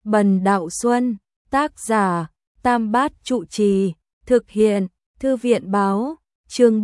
Bần Đạo Xuân, tác giả, Tam Bát Trụ Trì, thực hiện, Thư viện báo, chương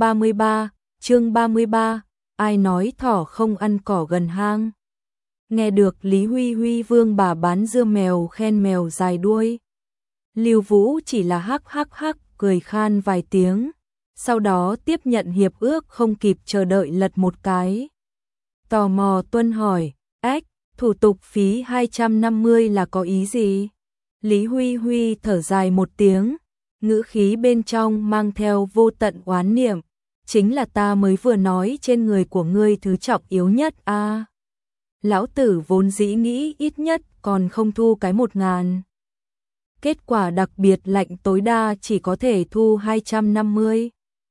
33, ai nói thỏ không ăn cỏ gần hang. Nghe được Lý Huy Huy vương bà bán dưa mèo khen mèo dài đuôi. Lưu Vũ chỉ là hắc hắc hắc cười khan vài tiếng, sau đó tiếp nhận hiệp ước không kịp chờ đợi lật một cái. Tò mò tuân hỏi, ếch, thủ tục phí 250 là có ý gì? Lý Huy Huy thở dài một tiếng, ngữ khí bên trong mang theo vô tận oán niệm, chính là ta mới vừa nói trên người của ngươi thứ trọng yếu nhất a. Lão tử vốn dĩ nghĩ ít nhất còn không thu cái 1.000. Kết quả đặc biệt lạnh tối đa chỉ có thể thu 250.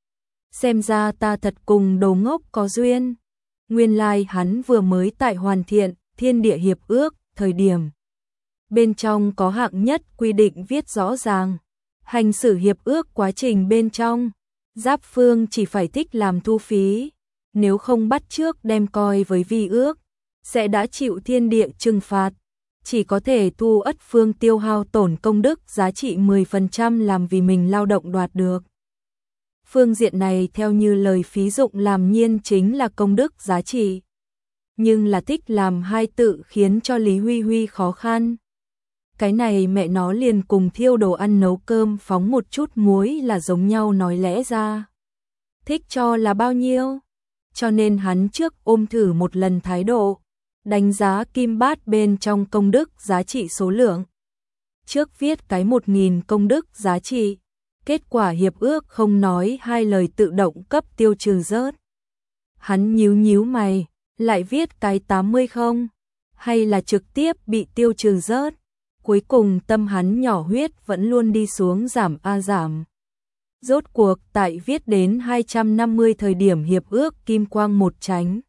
Xem ra ta thật cùng đồ ngốc có duyên. Nguyên lai hắn vừa mới tại hoàn thiện thiên địa hiệp ước, thời điểm bên trong có hạng nhất quy định viết rõ ràng. Hành xử hiệp ước quá trình bên trong, giáp phương chỉ phải thích làm thu phí, nếu không bắt trước đem coi với vi ước, sẽ đã chịu thiên địa trừng phạt, chỉ có thể thu ất phương tiêu hao tổn công đức giá trị 10% làm vì mình lao động đoạt được. Phương diện này theo như lời phí dụng làm nhiên chính là công đức giá trị, nhưng là thích làm hai tự khiến cho Lý Huy Huy khó khăn. Cái này mẹ nó liền cùng thiêu đồ ăn nấu cơm phóng một chút muối là giống nhau nói lẽ ra. Thích cho là bao nhiêu? Cho nên hắn trước ôm thử một lần thái độ, đánh giá kim bát bên trong công đức giá trị số lượng. Trước viết cái 1.000 công đức giá trị, kết quả hiệp ước không nói hai lời tự động cấp tiêu trừ rớt. Hắn nhíu mày, lại viết cái 80 không? Hay là trực tiếp bị tiêu trừ rớt? Cuối cùng tâm hắn nhỏ huyết vẫn luôn đi xuống giảm a giảm. Rốt cuộc tại viết đến 250 thời điểm hiệp ước kim quang một tránh.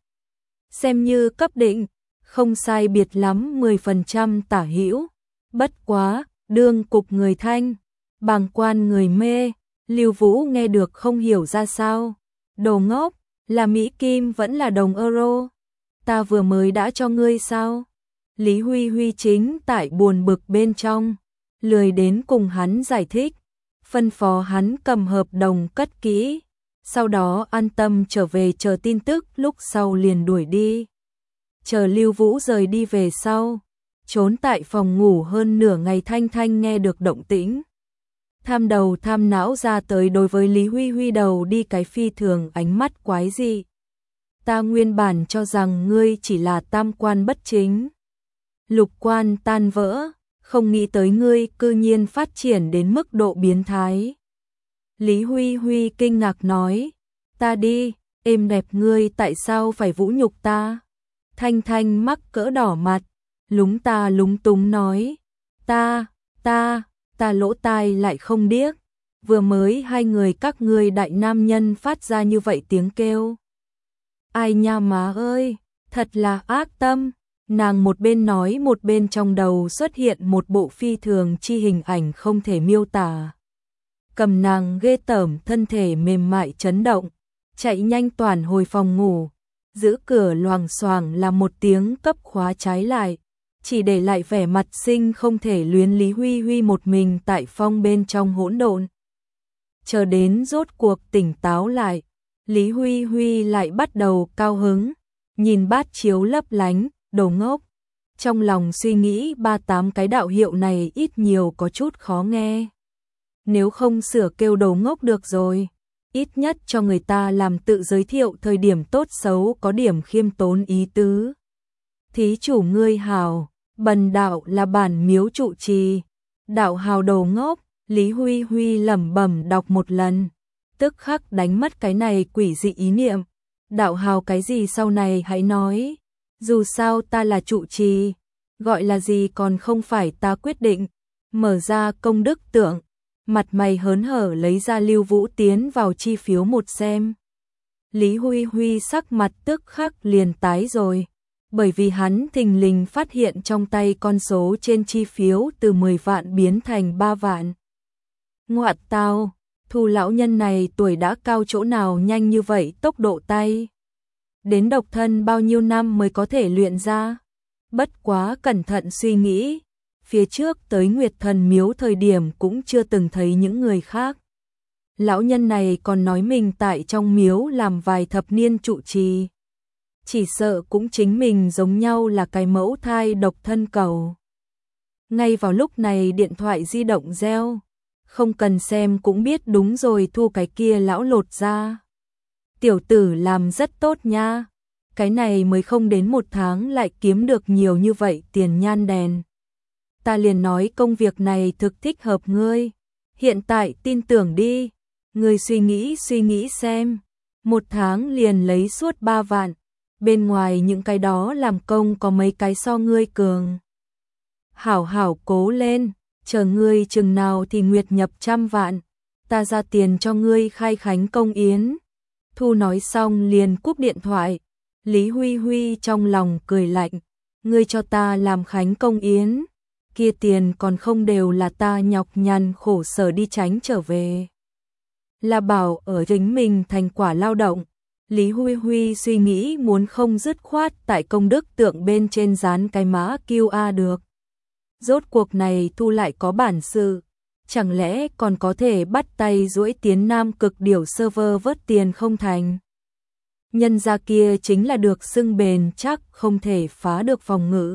Xem như cấp định, không sai biệt lắm 10% tả hữu. Bất quá, đương cục người thanh, bàng quan người mê, Lưu Vũ nghe được không hiểu ra sao. Đồ ngốc, là Mỹ Kim vẫn là đồng euro. Ta vừa mới đã cho ngươi sao? Lý Huy Huy chính tại buồn bực bên trong, lười đến cùng hắn giải thích, phân phó hắn cầm hợp đồng cất kỹ, sau đó an tâm trở về chờ tin tức lúc sau liền đuổi đi. Chờ Lưu Vũ rời đi về sau, trốn tại phòng ngủ hơn nửa ngày Thanh Thanh nghe được động tĩnh. Tham đầu tham não ra tới đối với Lý Huy Huy đầu đi cái phi thường ánh mắt quái dị. Ta nguyên bản cho rằng ngươi chỉ là tam quan bất chính. Lục quan tan vỡ, không nghĩ tới ngươi cư nhiên phát triển đến mức độ biến thái. Lý Huy Huy kinh ngạc nói, ta đi, êm đẹp ngươi tại sao phải vũ nhục ta? Thanh Thanh mắc cỡ đỏ mặt, lúng túng nói, ta lỗ tai lại không điếc, vừa mới hai người các ngươi đại nam nhân phát ra như vậy tiếng kêu. Ai nha má ơi, thật là ác tâm. Nàng một bên nói một bên trong đầu xuất hiện một bộ phi thường chi hình ảnh không thể miêu tả. Cầm nàng ghê tởm thân thể mềm mại chấn động, chạy nhanh toàn hồi phòng ngủ, giữ cửa loằng xoàng là một tiếng cấp khóa trái lại, chỉ để lại vẻ mặt sinh không thể luyến Lý Huy Huy một mình tại phong bên trong hỗn độn. Chờ đến rốt cuộc tỉnh táo lại, Lý Huy Huy lại bắt đầu cao hứng, nhìn bát chiếu lấp lánh. Đồ ngốc, trong lòng suy nghĩ 38 cái đạo hiệu này ít nhiều có chút khó nghe. Nếu không sửa kêu đồ ngốc được rồi, ít nhất cho người ta làm tự giới thiệu thời điểm tốt xấu có điểm khiêm tốn ý tứ. Thí chủ ngươi hào, bần đạo là bản miếu trụ trì, đạo hào đồ ngốc, Lý Huy Huy lẩm bẩm đọc một lần, tức khắc đánh mất cái này quỷ dị ý niệm. Đạo hào cái gì sau này hãy nói. Dù sao ta là trụ trì, gọi là gì còn không phải ta quyết định. Mở ra công đức tượng, mặt mày hớn hở lấy ra Lưu Vũ tiến vào chi phiếu một xem. Lý Huy Huy sắc mặt tức khắc liền tái rồi, bởi vì hắn thình lình phát hiện trong tay con số trên chi phiếu từ 10 vạn biến thành 3 vạn. Ngoạn tao, Thu lão nhân này tuổi đã cao chỗ nào nhanh như vậy tốc độ tay. Đến độc thân bao nhiêu năm mới có thể luyện ra? Bất quá cẩn thận suy nghĩ, phía trước tới Nguyệt Thần Miếu thời điểm cũng chưa từng thấy những người khác. Lão nhân này còn nói mình tại trong miếu làm vài thập niên trụ trì. Chỉ sợ cũng chính mình giống nhau là cái mẫu thai độc thân cầu. Ngay vào lúc này điện thoại di động reo. Không cần xem cũng biết đúng rồi, Thu cái kia lão lột ra. Tiểu tử làm rất tốt nha. Cái này mới không đến 1 tháng lại kiếm được nhiều như vậy tiền nhan đèn. Ta liền nói công việc này thực thích hợp ngươi. Hiện tại tin tưởng đi. Ngươi suy nghĩ xem. 1 tháng liền lấy suốt 3 vạn. Bên ngoài những cái đó làm công có mấy cái so ngươi cường. Hảo hảo cố lên. Chờ ngươi chừng nào thì nguyệt nhập 100 vạn. Ta ra tiền cho ngươi khai khánh công yến. Thu nói xong liền cúp điện thoại. Lý Huy Huy trong lòng cười lạnh. Ngươi cho ta làm khánh công yến. Kia tiền còn không đều là ta nhọc nhằn khổ sở đi tránh trở về. Là bảo ở chính mình thành quả lao động. Lý Huy Huy suy nghĩ muốn không dứt khoát tại công đức tượng bên trên dán cái mã QR được. Rốt cuộc này Thu lại có bản sự. Chẳng lẽ còn có thể bắt tay duỗi tiến Nam Cực Điểu server vớt tiền không thành? Nhân gia kia chính là được xưng bền chắc không thể phá được phòng ngự.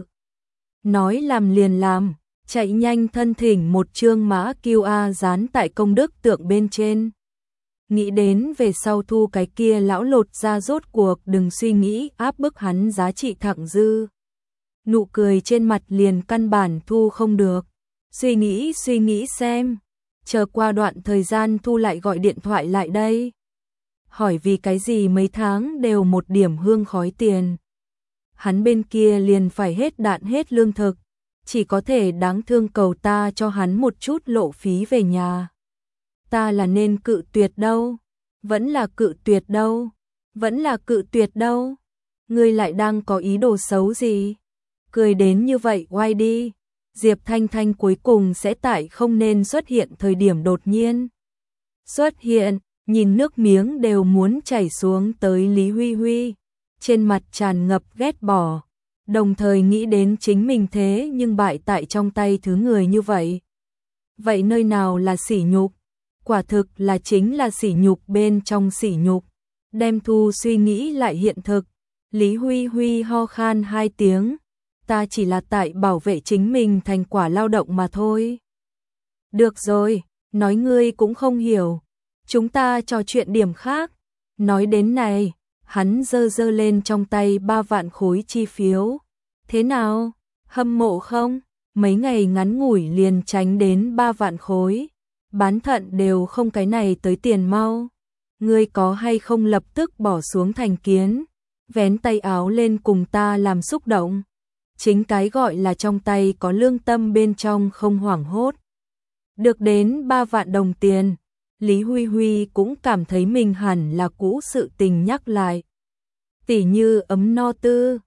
Nói làm liền làm, chạy nhanh thân thỉnh một chương mã QR dán tại công đức tượng bên trên. Nghĩ đến về sau Thu cái kia lão lột ra rốt cuộc đừng suy nghĩ áp bức hắn giá trị thặng dư. Nụ cười trên mặt liền căn bản Thu không được. Suy nghĩ xem. Chờ qua đoạn thời gian Thu lại gọi điện thoại lại đây. Hỏi vì cái gì mấy tháng đều 1 điểm hương khói tiền. Hắn bên kia liền phải hết đạn hết lương thực. Chỉ có thể đáng thương cầu ta cho hắn một chút lộ phí về nhà. Ta là nên cự tuyệt đâu. Vẫn là cự tuyệt đâu. Vẫn là cự tuyệt đâu. Ngươi lại đang có ý đồ xấu gì? Cười đến như vậy oai đi. Diệp Thanh Thanh cuối cùng sẽ tại không nên xuất hiện thời điểm đột nhiên. Xuất hiện, nhìn nước miếng đều muốn chảy xuống tới Lý Huy Huy. Trên mặt tràn ngập ghét bỏ. Đồng thời nghĩ đến chính mình thế nhưng bại tại trong tay thứ người như vậy. Vậy nơi nào là sỉ nhục? Quả thực là chính là sỉ nhục bên trong sỉ nhục. Đem Thu suy nghĩ lại hiện thực. Lý Huy Huy ho khan 2 tiếng. Ta chỉ là tại bảo vệ chính mình thành quả lao động mà thôi. Được rồi, nói ngươi cũng không hiểu. Chúng ta trò chuyện điểm khác. Nói đến này, hắn giơ lên trong tay 3 vạn khối chi phiếu. Thế nào? Hâm mộ không? Mấy ngày ngắn ngủi liền tránh đến 3 vạn khối. Bán thận đều không cái này tới tiền mau. Ngươi có hay không lập tức bỏ xuống thành kiến, vén tay áo lên cùng ta làm xúc động. Chính cái gọi là trong tay có lương tâm bên trong không hoảng hốt. Được đến 3 vạn đồng tiền, Lý Huy Huy cũng cảm thấy mình hẳn là cũ sự tình nhắc lại. Tỉ như ấm no tư,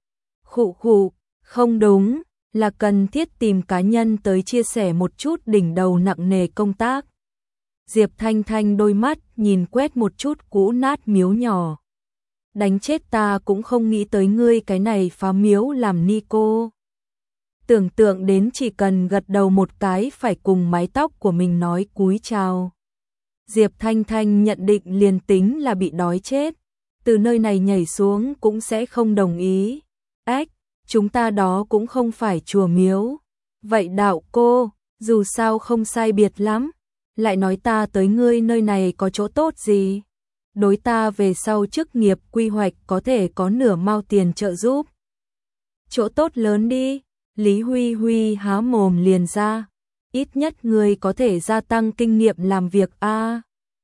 khụ, không đúng, là cần thiết tìm cá nhân tới chia sẻ một chút đỉnh đầu nặng nề công tác. Diệp Thanh Thanh đôi mắt nhìn quét một chút cũ nát miếu nhỏ. Đánh chết ta cũng không nghĩ tới ngươi cái này phá miếu làm ni cô. Tưởng tượng đến chỉ cần gật đầu một cái phải cùng mái tóc của mình nói cúi chào. Diệp Thanh Thanh nhận định liền tính là bị đói chết. Từ nơi này nhảy xuống cũng sẽ không đồng ý. Ách, chúng ta đó cũng không phải chùa miếu. Vậy đạo cô, dù sao không sai biệt lắm. Lại nói ta tới ngươi nơi này có chỗ tốt gì? Đối ta về sau chức nghiệp quy hoạch có thể có nửa mao tiền trợ giúp. Chỗ tốt lớn đi. Lý Huy Huy há mồm liền ra. Ít nhất ngươi có thể gia tăng kinh nghiệm làm việc a.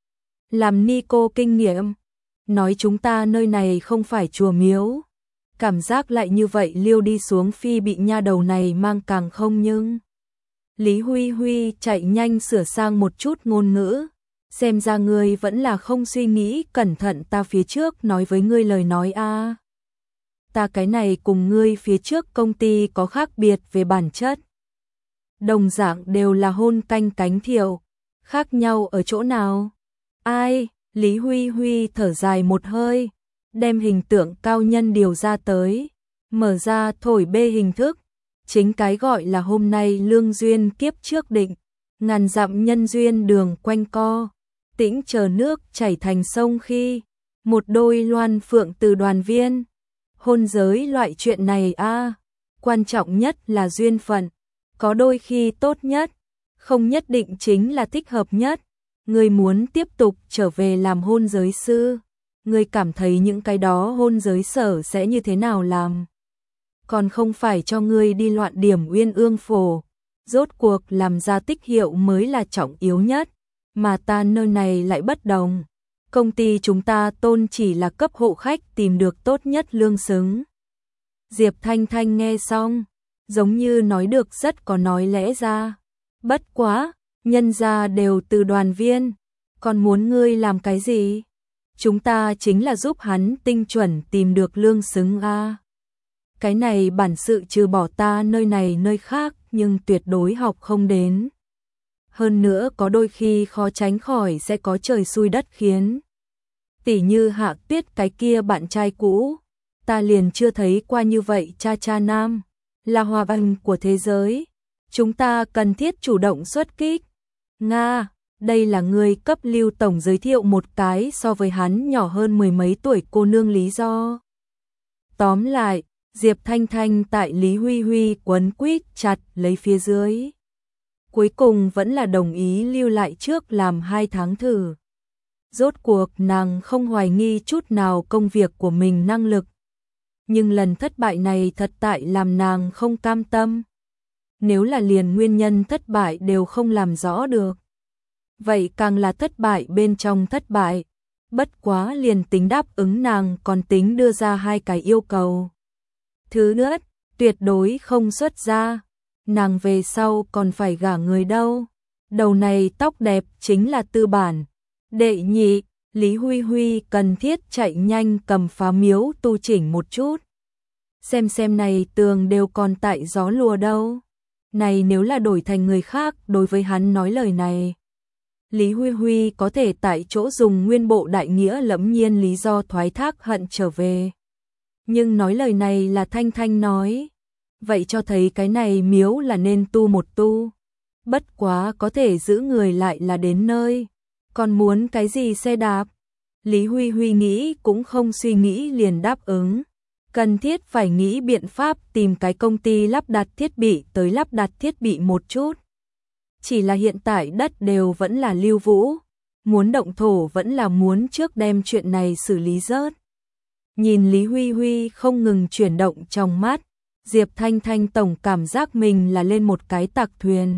Làm ni cô kinh nghiệm. Nói chúng ta nơi này không phải chùa miếu. Cảm giác lại như vậy liêu đi xuống phi bị nha đầu này mang càng không nhưng. Lý Huy Huy chạy nhanh sửa sang một chút ngôn ngữ. Xem ra ngươi vẫn là không suy nghĩ cẩn thận ta phía trước nói với ngươi lời nói a. Ta cái này cùng ngươi phía trước công ty có khác biệt về bản chất. Đồng dạng đều là hôn canh cánh thiệu. Khác nhau ở chỗ nào? Ai? Lý Huy Huy thở dài một hơi. Đem hình tượng cao nhân điều ra tới. Mở ra thổi bê hình thức. Chính cái gọi là hôm nay lương duyên kiếp trước định, ngàn dặm nhân duyên đường quanh co, tĩnh chờ nước chảy thành sông khi một đôi loan phượng từ đoàn viên. Hôn giới loại chuyện này quan trọng nhất là duyên phận, có đôi khi tốt nhất, không nhất định chính là thích hợp nhất. Ngươi muốn tiếp tục trở về làm hôn giới sư, ngươi cảm thấy những cái đó hôn giới sở sẽ như thế nào làm? Còn không phải cho ngươi đi loạn điểm uyên ương phổ, rốt cuộc làm ra tích hiệu mới là trọng yếu nhất, mà ta nơi này lại bất đồng. Công ty chúng ta tôn chỉ là cấp hộ khách tìm được tốt nhất lương xứng. Diệp Thanh Thanh nghe xong, giống như nói được rất có nói lẽ ra. Bất quá, nhân gia đều từ đoàn viên, còn muốn ngươi làm cái gì? Chúng ta chính là giúp hắn tinh chuẩn tìm được lương xứng Cái này bản sự trừ bỏ ta nơi này nơi khác nhưng tuyệt đối học không đến. Hơn nữa có đôi khi khó tránh khỏi sẽ có trời xui đất khiến. Tỉ như Hạ Tuyết cái kia bạn trai cũ, ta liền chưa thấy qua như vậy cha nam, là hòa văn của thế giới. Chúng ta cần thiết chủ động xuất kích. Nga, đây là người cấp Lưu tổng giới thiệu một cái so với hắn nhỏ hơn mười mấy tuổi cô nương lý do. Tóm lại, Diệp Thanh Thanh tại Lý Huy Huy quấn quýt chặt lấy phía dưới. Cuối cùng vẫn là đồng ý lưu lại trước làm 2 tháng thử. Rốt cuộc nàng không hoài nghi chút nào công việc của mình năng lực. Nhưng lần thất bại này thật tại làm nàng không cam tâm. Nếu là liền nguyên nhân thất bại đều không làm rõ được, vậy càng là thất bại bên trong thất bại. Bất quá liền tính đáp ứng nàng còn tính đưa ra 2 cái yêu cầu. Thứ nhất, tuyệt đối không xuất ra. Nàng về sau còn phải gả người đâu. Đầu này tóc đẹp chính là tư bản. Đệ nhị, Lý Huy Huy cần thiết chạy nhanh cầm phá miếu tu chỉnh một chút. Xem này tường đều còn tại gió lùa đâu. Này nếu là đổi thành người khác đối với hắn nói lời này, Lý Huy Huy có thể tại chỗ dùng nguyên bộ đại nghĩa lẫm nhiên lý do thoái thác hận trở về. Nhưng nói lời này là Thanh Thanh nói, vậy cho thấy cái này miếu là nên tu một tu. Bất quá có thể giữ người lại là đến nơi, còn muốn cái gì xe đạp. Lý Huy Huy nghĩ cũng không suy nghĩ liền đáp ứng. Cần thiết phải nghĩ biện pháp tìm cái công ty lắp đặt thiết bị tới lắp đặt thiết bị một chút. Chỉ là hiện tại đất đều vẫn là Lưu Vũ, muốn động thổ vẫn là muốn trước đem chuyện này xử lý rớt. Nhìn Lý Huy Huy không ngừng chuyển động trong mắt, Diệp Thanh Thanh tổng cảm giác mình là lên một cái tạc thuyền.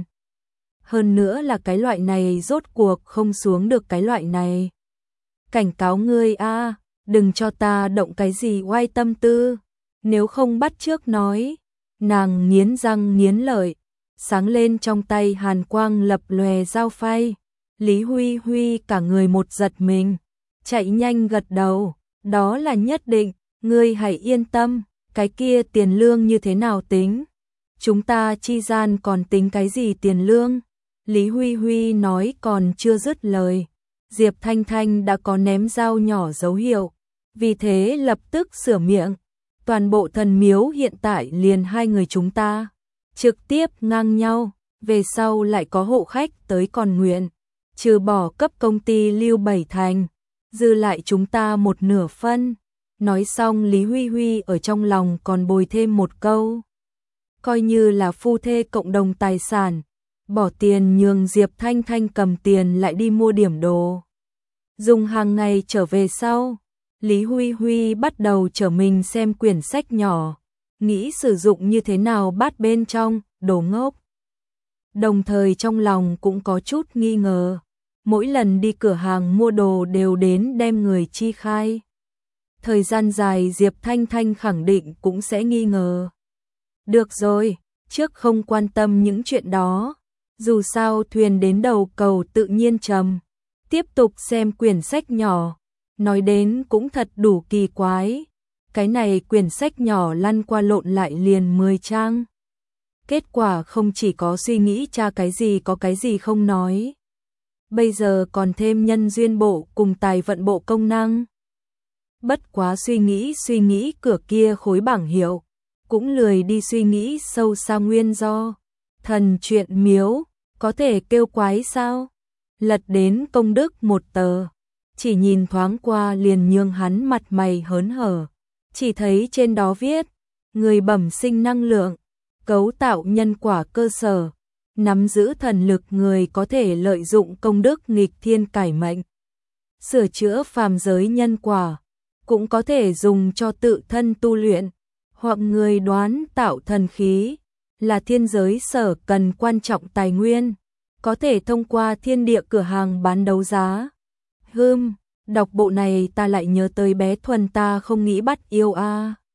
Hơn nữa là cái loại này rốt cuộc không xuống được cái loại này. Cảnh cáo ngươi đừng cho ta động cái gì oai tâm tư, nếu không bắt trước nói. Nàng nghiến răng nghiến lợi, sáng lên trong tay hàn quang lập lòe dao phay. Lý Huy Huy cả người một giật mình, chạy nhanh gật đầu, đó là nhất định, ngươi hãy yên tâm, cái kia tiền lương như thế nào tính? Chúng ta chi gian còn tính cái gì tiền lương? Lý Huy Huy nói còn chưa dứt lời, Diệp Thanh Thanh đã có ném dao nhỏ dấu hiệu, vì thế lập tức sửa miệng. Toàn bộ thần miếu hiện tại liền 2 người chúng ta, trực tiếp ngang nhau, về sau lại có hộ khách tới còn nguyện, trừ bỏ cấp công ty Lưu Bảy Thành, dư lại chúng ta một nửa phân. Nói xong Lý Huy Huy ở trong lòng còn bồi thêm một câu, coi như là phu thê cộng đồng tài sản, bỏ tiền nhường Diệp Thanh Thanh cầm tiền lại đi mua điểm đồ dùng hàng ngày trở về sau. Lý Huy Huy bắt đầu trở mình xem quyển sách nhỏ, nghĩ sử dụng như thế nào bắt bên trong, đồ ngốc. Đồng thời trong lòng cũng có chút nghi ngờ, mỗi lần đi cửa hàng mua đồ đều đến đem người chi khai. Thời gian dài Diệp Thanh Thanh khẳng định cũng sẽ nghi ngờ. Được rồi, trước không quan tâm những chuyện đó, dù sao thuyền đến đầu cầu tự nhiên trầm. Tiếp tục xem quyển sách nhỏ, nói đến cũng thật đủ kỳ quái. Cái này quyển sách nhỏ lăn qua lộn lại liền 10 trang. Kết quả không chỉ có suy nghĩ tra cái gì có cái gì không nói. Bây giờ còn thêm nhân duyên bộ cùng tài vận bộ công năng. Bất quá suy nghĩ cửa kia khối bảng hiệu, cũng lười đi suy nghĩ sâu xa nguyên do. Thần truyện miếu, có thể kêu quái sao? Lật đến công đức một tờ, chỉ nhìn thoáng qua liền nhường hắn mặt mày hớn hở. Chỉ thấy trên đó viết, người bẩm sinh năng lượng, cấu tạo nhân quả cơ sở, nắm giữ thần lực người có thể lợi dụng công đức nghịch thiên cải mệnh, sửa chữa phàm giới nhân quả, cũng có thể dùng cho tự thân tu luyện, hoặc người đoán tạo thần khí, là thiên giới sở cần quan trọng tài nguyên, có thể thông qua thiên địa cửa hàng bán đấu giá. Đọc bộ này ta lại nhớ tới bé Thuần ta không nghĩ bắt yêu a.